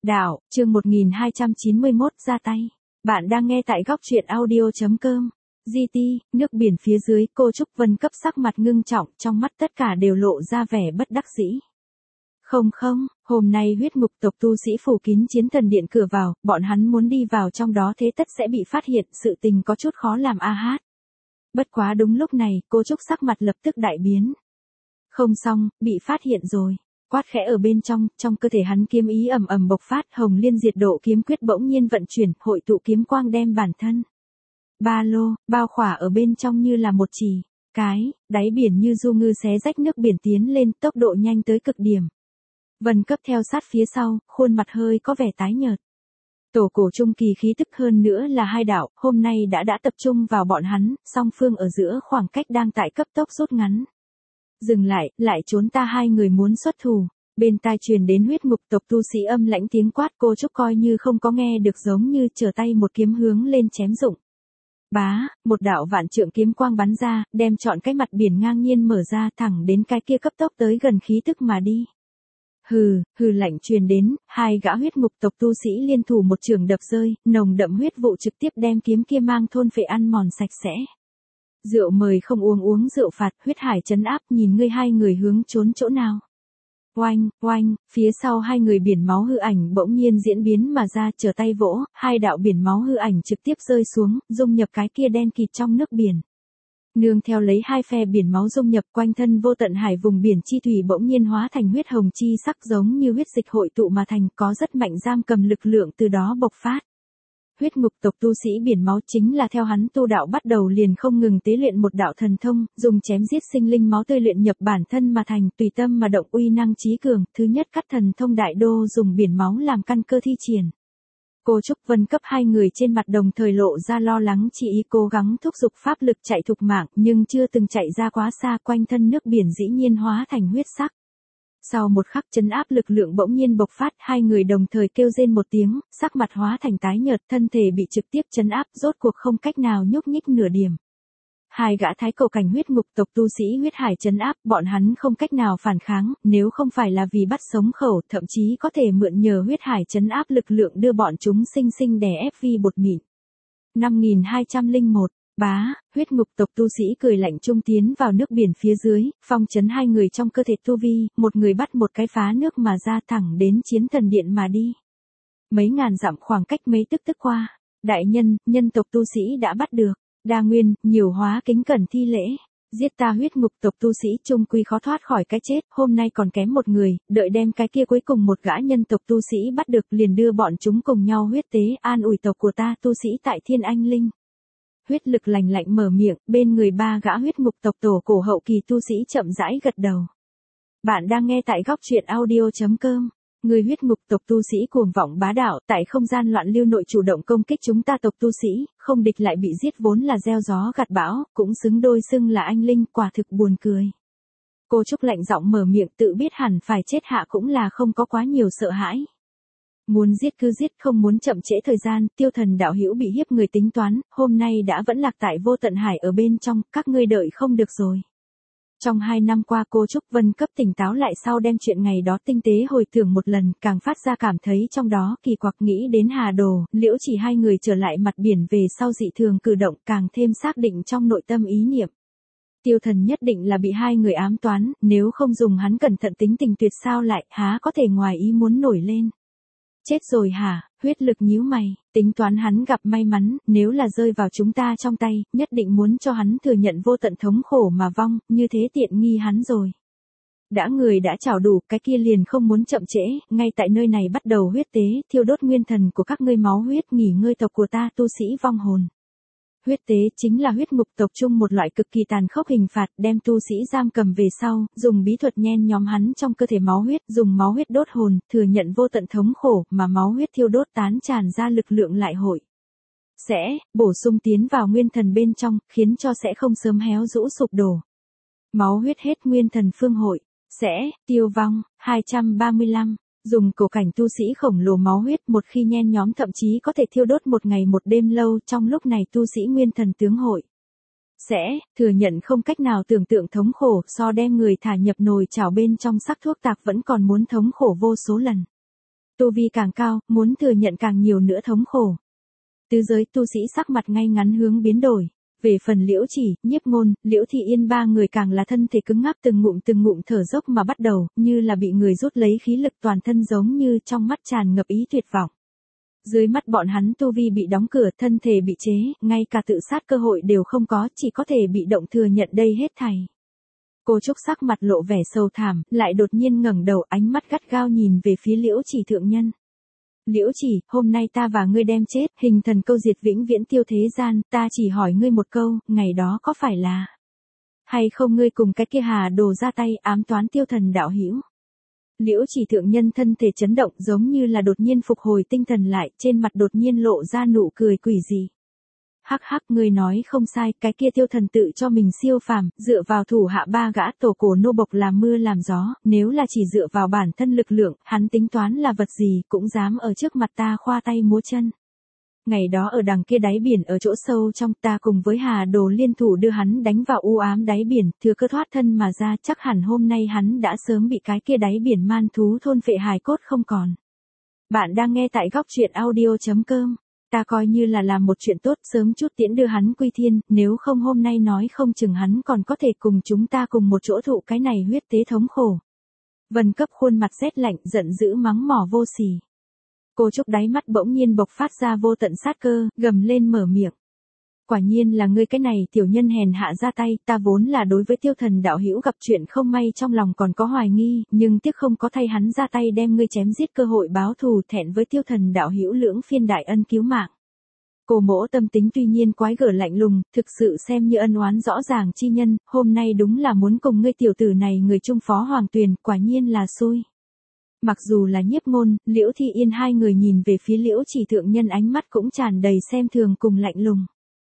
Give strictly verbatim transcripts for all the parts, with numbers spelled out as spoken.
Đạo, chương một nghìn hai trăm chín mươi mốt ra tay. Bạn đang nghe tại góc truyện audio.com. giê tê, nước biển phía dưới, cô Trúc Vân cấp sắc mặt ngưng trọng, trong mắt tất cả đều lộ ra vẻ bất đắc dĩ. Không không, hôm nay huyết ngục tộc tu sĩ phủ kín chiến thần điện cửa vào, bọn hắn muốn đi vào trong đó thế tất sẽ bị phát hiện, sự tình có chút khó làm a hát. Bất quá đúng lúc này, cô Trúc sắc mặt lập tức đại biến. Không xong, bị phát hiện rồi. Quát khẽ ở bên trong, trong cơ thể hắn kiếm ý ầm ầm bộc phát, hồng liên diệt độ kiếm quyết bỗng nhiên vận chuyển, hội tụ kiếm quang đem bản thân ba lô, bao khỏa ở bên trong như là một chỉ cái, đáy biển như du ngư xé rách nước biển tiến lên, tốc độ nhanh tới cực điểm. Vân cấp theo sát phía sau, khuôn mặt hơi có vẻ tái nhợt. Tổ cổ trung kỳ khí tức hơn nữa là hai đạo, hôm nay đã đã tập trung vào bọn hắn, song phương ở giữa khoảng cách đang tại cấp tốc rút ngắn. Dừng lại, lại trốn ta, hai người muốn xuất thủ. Bên tai truyền đến huyết ngục tộc tu sĩ âm lãnh tiếng quát, cô Trúc coi như không có nghe được, giống như trở tay một kiếm hướng lên chém dụng. Bá, một đạo vạn trượng kiếm quang bắn ra, đem trọn cái mặt biển ngang nhiên mở ra, thẳng đến cái kia cấp tốc tới gần khí tức mà đi. Hừ, hừ lạnh truyền đến, hai gã huyết ngục tộc tu sĩ liên thủ một trường đập rơi, nồng đậm huyết vụ trực tiếp đem kiếm kia mang thôn phệ ăn mòn sạch sẽ. Rượu mời không uống, uống rượu phạt, huyết hải trấn áp, nhìn ngươi hai người hướng trốn chỗ nào. Oanh, oanh, phía sau hai người biển máu hư ảnh bỗng nhiên diễn biến mà ra, trở tay vỗ, hai đạo biển máu hư ảnh trực tiếp rơi xuống, dung nhập cái kia đen kịt trong nước biển. Nương theo lấy hai phe biển máu dung nhập, quanh thân vô tận hải vùng biển chi thủy bỗng nhiên hóa thành huyết hồng chi sắc, giống như huyết dịch hội tụ mà thành, có rất mạnh giam cầm lực lượng từ đó bộc phát. Huyết ngục tộc tu sĩ biển máu chính là theo hắn tu đạo bắt đầu liền không ngừng tế luyện một đạo thần thông, dùng chém giết sinh linh máu tươi luyện nhập bản thân mà thành, tùy tâm mà động, uy năng trí cường. Thứ nhất cắt thần thông đại đô dùng biển máu làm căn cơ thi triển. Cô Trúc Vân cấp hai người trên mặt đồng thời lộ ra lo lắng, chỉ ý cố gắng thúc giục pháp lực chạy thục mạng, nhưng chưa từng chạy ra quá xa, quanh thân nước biển dĩ nhiên hóa thành huyết sắc. Sau một khắc trấn áp lực lượng bỗng nhiên bộc phát, hai người đồng thời kêu rên một tiếng, sắc mặt hóa thành tái nhợt, thân thể bị trực tiếp trấn áp, rốt cuộc không cách nào nhúc nhích nửa điểm. Hai gã thái cổ cảnh huyết ngục tộc tu sĩ huyết hải trấn áp, bọn hắn không cách nào phản kháng, nếu không phải là vì bắt sống khẩu, thậm chí có thể mượn nhờ huyết hải trấn áp lực lượng đưa bọn chúng sinh sinh đè ép vi bột mịn. năm nghìn hai trăm lẻ một Bá, huyết ngục tộc tu sĩ cười lạnh trung tiến vào nước biển phía dưới, phong trấn hai người trong cơ thể tu vi, một người bắt một cái phá nước mà ra, thẳng đến chiến thần điện mà đi. Mấy ngàn dặm khoảng cách mấy tức tức qua, đại nhân, nhân tộc tu sĩ đã bắt được, đa nguyên, nhiều hóa kính cẩn thi lễ, giết ta huyết ngục tộc tu sĩ trung quy khó thoát khỏi cái chết, hôm nay còn kém một người, đợi đem cái kia cuối cùng một gã nhân tộc tu sĩ bắt được liền đưa bọn chúng cùng nhau huyết tế, an ủi tộc của ta tu sĩ tại Thiên Anh Linh. Huyết lực lành lạnh mở miệng, bên người ba gã huyết ngục tộc tổ cổ hậu kỳ tu sĩ chậm rãi gật đầu. Bạn đang nghe tại góc truyện audio.com. Người huyết ngục tộc tu sĩ cuồng vọng bá đạo, tại không gian loạn lưu nội chủ động công kích chúng ta tộc tu sĩ, không địch lại bị giết, vốn là gieo gió gặt bão, cũng xứng đôi xưng là anh linh, quả thực buồn cười. Cô Trúc lạnh giọng mở miệng, tự biết hẳn phải chết hạ cũng là không có quá nhiều sợ hãi. Muốn giết cứ giết, không muốn chậm trễ thời gian, tiêu thần đạo hữu bị hiếp người tính toán, hôm nay đã vẫn lạc tại vô tận hải ở bên trong, các ngươi đợi không được rồi. Trong hai năm qua cô Trúc Vân cấp tỉnh táo lại sau đem chuyện ngày đó tinh tế hồi tưởng một lần, càng phát ra cảm thấy trong đó kỳ quặc, nghĩ đến Hà Đồ, Liễu Chỉ hai người trở lại mặt biển về sau dị thường cử động, càng thêm xác định trong nội tâm ý niệm. Tiêu thần nhất định là bị hai người ám toán, nếu không dùng hắn cẩn thận tính tình tuyệt sao lại, há có thể ngoài ý muốn nổi lên. Chết rồi hả, huyết lực nhíu mày, tính toán hắn gặp may mắn, nếu là rơi vào chúng ta trong tay, nhất định muốn cho hắn thừa nhận vô tận thống khổ mà vong, như thế tiện nghi hắn rồi. Đã người đã trảo đủ, cái kia liền không muốn chậm trễ, ngay tại nơi này bắt đầu huyết tế, thiêu đốt nguyên thần của các ngươi máu huyết, nghỉ ngơi tộc của ta tu sĩ vong hồn. Huyết tế chính là huyết ngục tộc chung một loại cực kỳ tàn khốc hình phạt, đem tu sĩ giam cầm về sau, dùng bí thuật nhen nhóm hắn trong cơ thể máu huyết, dùng máu huyết đốt hồn, thừa nhận vô tận thống khổ, mà máu huyết thiêu đốt tán tràn ra lực lượng lại hội. Sẽ, bổ sung tiến vào nguyên thần bên trong, khiến cho sẽ không sớm héo rũ sụp đổ. Máu huyết hết nguyên thần phương hội, sẽ, tiêu vong, hai trăm ba mươi lăm. Dùng cổ cảnh tu sĩ khổng lồ máu huyết, một khi nhen nhóm thậm chí có thể thiêu đốt một ngày một đêm lâu, trong lúc này tu sĩ nguyên thần tướng hội. Sẽ, thừa nhận không cách nào tưởng tượng thống khổ, so đem người thả nhập nồi chảo bên trong sắc thuốc tạc vẫn còn muốn thống khổ vô số lần. Tu vi càng cao, muốn thừa nhận càng nhiều nữa thống khổ. Tứ giới tu sĩ sắc mặt ngay ngắn hướng biến đổi. Về phần Liễu Chỉ, Nhiếp Ngôn, Liễu Thị Yên ba người càng là thân thể cứng ngắc từng ngụm từng ngụm thở dốc mà bắt đầu, như là bị người rút lấy khí lực toàn thân giống như trong mắt tràn ngập ý tuyệt vọng. Dưới mắt bọn hắn tu vi bị đóng cửa, thân thể bị chế, ngay cả tự sát cơ hội đều không có, chỉ có thể bị động thừa nhận đây hết thảy. Cô Trúc sắc mặt lộ vẻ sầu thảm, lại đột nhiên ngẩng đầu, ánh mắt gắt gao nhìn về phía Liễu Chỉ thượng nhân. Liễu Chỉ, hôm nay ta và ngươi đem chết, hình thần câu diệt vĩnh viễn tiêu thế gian, ta chỉ hỏi ngươi một câu, ngày đó có phải là hay không ngươi cùng cái kia Hà Đồ ra tay ám toán tiêu thần đạo hữu? Liễu Chỉ thượng nhân thân thể chấn động, giống như là đột nhiên phục hồi tinh thần lại, trên mặt đột nhiên lộ ra nụ cười quỷ dị. Hắc hắc, ngươi nói không sai, cái kia tiêu thần tự cho mình siêu phàm, dựa vào thủ hạ ba gã tổ cổ nô bộc làm mưa làm gió, nếu là chỉ dựa vào bản thân lực lượng, hắn tính toán là vật gì cũng dám ở trước mặt ta khoa tay múa chân. Ngày đó ở đằng kia đáy biển ở chỗ sâu trong, ta cùng với Hà Đồ liên thủ đưa hắn đánh vào u ám đáy biển, thừa cơ thoát thân mà ra, chắc hẳn hôm nay hắn đã sớm bị cái kia đáy biển man thú thôn phệ hài cốt không còn. Bạn đang nghe tại góc truyện audio chấm com. Ta coi như là làm một chuyện tốt, sớm chút tiễn đưa hắn quy thiên, nếu không hôm nay nói không chừng hắn còn có thể cùng chúng ta cùng một chỗ thụ cái này huyết tế thống khổ. Vân Cấp khuôn mặt rét lạnh, giận dữ mắng mỏ vô sỉ. Cô Trúc đáy mắt bỗng nhiên bộc phát ra vô tận sát cơ, gầm lên mở miệng. Quả nhiên là ngươi cái này tiểu nhân hèn hạ ra tay, ta vốn là đối với tiêu thần đạo hữu gặp chuyện không may trong lòng còn có hoài nghi, nhưng tiếc không có thay hắn ra tay đem ngươi chém giết cơ hội báo thù, thẹn với tiêu thần đạo hữu lưỡng phiên đại ân cứu mạng. Cô Mỗ tâm tính tuy nhiên quái gở lạnh lùng, thực sự xem như ân oán rõ ràng chi nhân, hôm nay đúng là muốn cùng ngươi tiểu tử này người trung phó hoàng tuyền, quả nhiên là xui. Mặc dù là Nhiếp Ngôn, Liễu Thị Yên hai người nhìn về phía Liễu Chỉ thượng nhân ánh mắt cũng tràn đầy xem thường cùng lạnh lùng.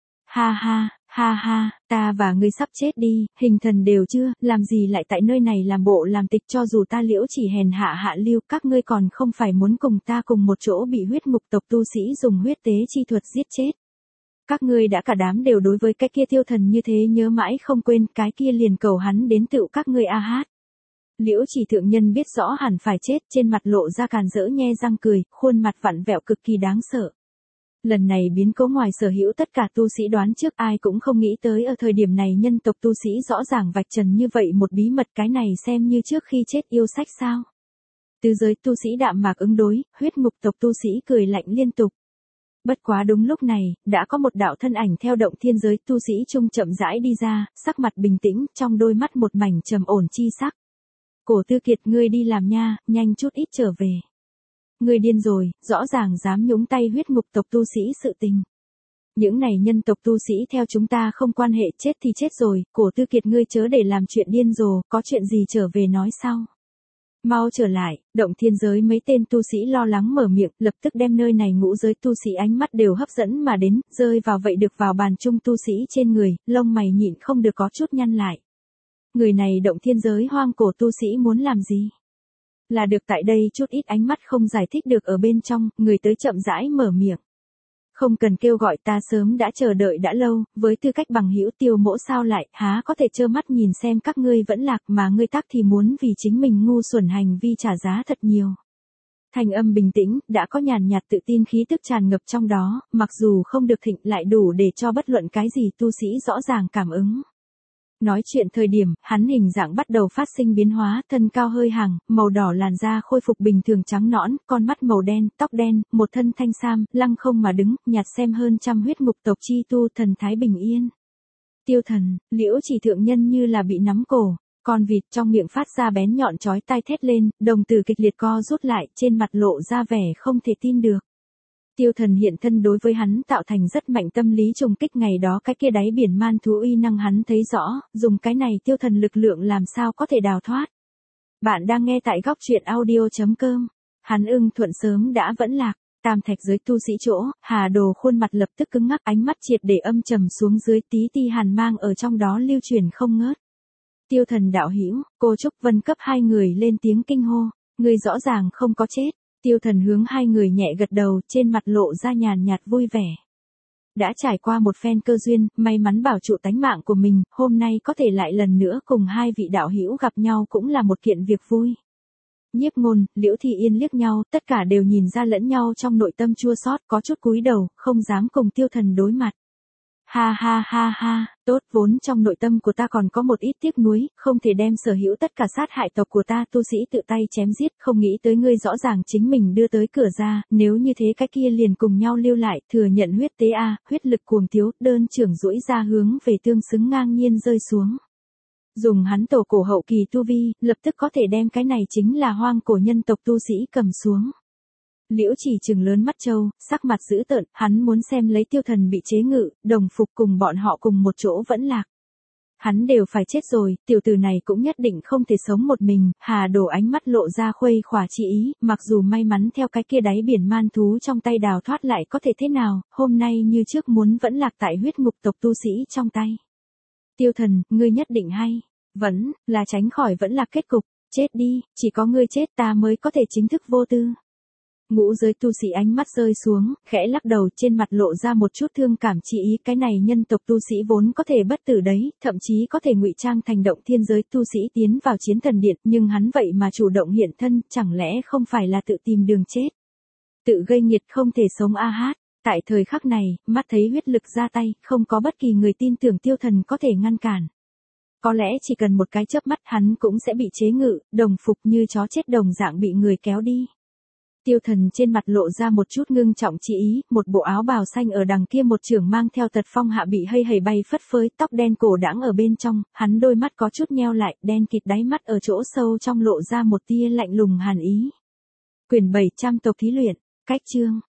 Ha ha, ha ha, ta và ngươi sắp chết đi, hình thần đều chưa, làm gì lại tại nơi này làm bộ làm tịch, cho dù ta Liễu Chỉ hèn hạ hạ lưu, các ngươi còn không phải muốn cùng ta cùng một chỗ bị huyết ngục tộc tu sĩ dùng huyết tế chi thuật giết chết. Các ngươi đã cả đám đều đối với cái kia tiêu thần như thế nhớ mãi không quên, cái kia liền cầu hắn đến tựu các ngươi a hát. Liễu Chỉ thượng nhân biết rõ hẳn phải chết, trên mặt lộ ra càn rỡ nhe răng cười, khuôn mặt vặn vẹo cực kỳ đáng sợ. Lần này biến cố ngoài sở hữu tất cả tu sĩ đoán trước, ai cũng không nghĩ tới ở thời điểm này nhân tộc tu sĩ rõ ràng vạch trần như vậy một bí mật, cái này xem như trước khi chết yêu sách sao. Tứ giới tu sĩ đạm mạc ứng đối, huyết ngục tộc tu sĩ cười lạnh liên tục. Bất quá đúng lúc này, đã có một đạo thân ảnh theo động thiên giới tu sĩ trung chậm rãi đi ra, sắc mặt bình tĩnh, trong đôi mắt một mảnh trầm ổn chi sắc. Cổ Tư Kiệt, ngươi đi làm nha, nhanh chút ít trở về. Ngươi điên rồi, rõ ràng dám nhúng tay huyết ngục tộc tu sĩ sự tình. Những này nhân tộc tu sĩ theo chúng ta không quan hệ, chết thì chết rồi, Cổ Tư Kiệt ngươi chớ để làm chuyện điên rồ, có chuyện gì trở về nói sau. Mau trở lại, động thiên giới mấy tên tu sĩ lo lắng mở miệng, lập tức đem nơi này ngũ giới tu sĩ ánh mắt đều hấp dẫn mà đến, rơi vào vậy được vào bàn chung tu sĩ trên người, lông mày nhịn không được có chút nhăn lại. Người này động thiên giới hoang cổ tu sĩ muốn làm gì? Là được tại đây chút ít ánh mắt không giải thích được ở bên trong, người tới chậm rãi mở miệng. Không cần kêu gọi, ta sớm đã chờ đợi đã lâu, với tư cách bằng hữu Tiêu Mỗ sao lại, há có thể trơ mắt nhìn xem các ngươi vẫn lạc mà ngươi tắc thì muốn vì chính mình ngu xuẩn hành vi trả giá thật nhiều. Thanh âm bình tĩnh, đã có nhàn nhạt tự tin khí tức tràn ngập trong đó, mặc dù không được thịnh lại đủ để cho bất luận cái gì tu sĩ rõ ràng cảm ứng. Nói chuyện thời điểm, hắn hình dạng bắt đầu phát sinh biến hóa, thân cao hơi hàng, màu đỏ làn da khôi phục bình thường trắng nõn, con mắt màu đen, tóc đen, một thân thanh sam, lăng không mà đứng, nhạt xem hơn trăm huyết ngục tộc chi tu, thần thái bình yên. Tiêu thần, Liễu Chỉ thượng nhân như là bị nắm cổ, con vịt trong miệng phát ra bén nhọn chói tai thét lên, đồng tử kịch liệt co rút lại, trên mặt lộ ra vẻ không thể tin được. Tiêu thần hiện thân đối với hắn tạo thành rất mạnh tâm lý trùng kích, ngày đó cái kia đáy biển man thú uy năng hắn thấy rõ, dùng cái này tiêu thần lực lượng làm sao có thể đào thoát. Bạn đang nghe tại góc truyện audio chấm com. Hắn ưng thuận sớm đã vẫn lạc, tam thạch giới tu sĩ chỗ, Hà Đồ khuôn mặt lập tức cứng ngắc, ánh mắt triệt để âm trầm xuống dưới, tí ti hàn mang ở trong đó lưu truyền không ngớt. Tiêu thần đạo hữu, cô Trúc Vân Cấp hai người lên tiếng kinh hô, người rõ ràng không có chết. Tiêu thần hướng hai người nhẹ gật đầu, trên mặt lộ ra nhàn nhạt vui vẻ. Đã trải qua một phen cơ duyên, may mắn bảo trụ tánh mạng của mình, hôm nay có thể lại lần nữa cùng hai vị đạo hữu gặp nhau cũng là một kiện việc vui. Nhiếp Ngôn, Liễu Thị Yên liếc nhau, tất cả đều nhìn ra lẫn nhau trong nội tâm chua xót, có chút cúi đầu, không dám cùng Tiêu Thần đối mặt. Ha ha ha ha, tốt, vốn trong nội tâm của ta còn có một ít tiếc nuối, không thể đem sở hữu tất cả sát hại tộc của ta tu sĩ tự tay chém giết, không nghĩ tới ngươi rõ ràng chính mình đưa tới cửa ra, nếu như thế cái kia liền cùng nhau lưu lại, thừa nhận huyết tế a, huyết lực cuồng thiếu, đơn trưởng duỗi ra hướng về tương xứng ngang nhiên rơi xuống. Dùng hắn tổ cổ hậu kỳ tu vi, lập tức có thể đem cái này chính là hoang cổ nhân tộc tu sĩ cầm xuống. Liễu Chỉ trừng lớn mắt trâu, sắc mặt dữ tợn, hắn muốn xem lấy Tiêu Thần bị chế ngự, đồng phục cùng bọn họ cùng một chỗ vẫn lạc. Hắn đều phải chết rồi, tiểu tử này cũng nhất định không thể sống một mình, Hà Đổ ánh mắt lộ ra khuây khỏa chi ý, mặc dù may mắn theo cái kia đáy biển man thú trong tay đào thoát lại có thể thế nào, hôm nay như trước muốn vẫn lạc tại huyết ngục tộc tu sĩ trong tay. Tiêu Thần, ngươi nhất định hay, vẫn là tránh khỏi vẫn là kết cục, chết đi, chỉ có ngươi chết ta mới có thể chính thức vô tư. Ngũ giới tu sĩ ánh mắt rơi xuống, khẽ lắc đầu, trên mặt lộ ra một chút thương cảm chi ý, cái này nhân tộc tu sĩ vốn có thể bất tử đấy, thậm chí có thể ngụy trang thành động thiên giới tu sĩ tiến vào chiến thần điện, nhưng hắn vậy mà chủ động hiện thân, chẳng lẽ không phải là tự tìm đường chết. Tự gây nghiệt không thể sống a hát, tại thời khắc này, mắt thấy huyết lực ra tay, không có bất kỳ người tin tưởng Tiêu Thần có thể ngăn cản. Có lẽ chỉ cần một cái chớp mắt hắn cũng sẽ bị chế ngự, đồng phục như chó chết đồng dạng bị người kéo đi. Tiêu Thần trên mặt lộ ra một chút ngưng trọng chi ý, một bộ áo bào xanh ở đằng kia một trưởng mang theo tật phong hạ bị hây hầy bay phất phới, tóc đen cổ đãng ở bên trong, hắn đôi mắt có chút nheo lại, đen kịt đáy mắt ở chỗ sâu trong lộ ra một tia lạnh lùng hàn ý. Quyển bảy trăm tộc thí luyện, cách chương.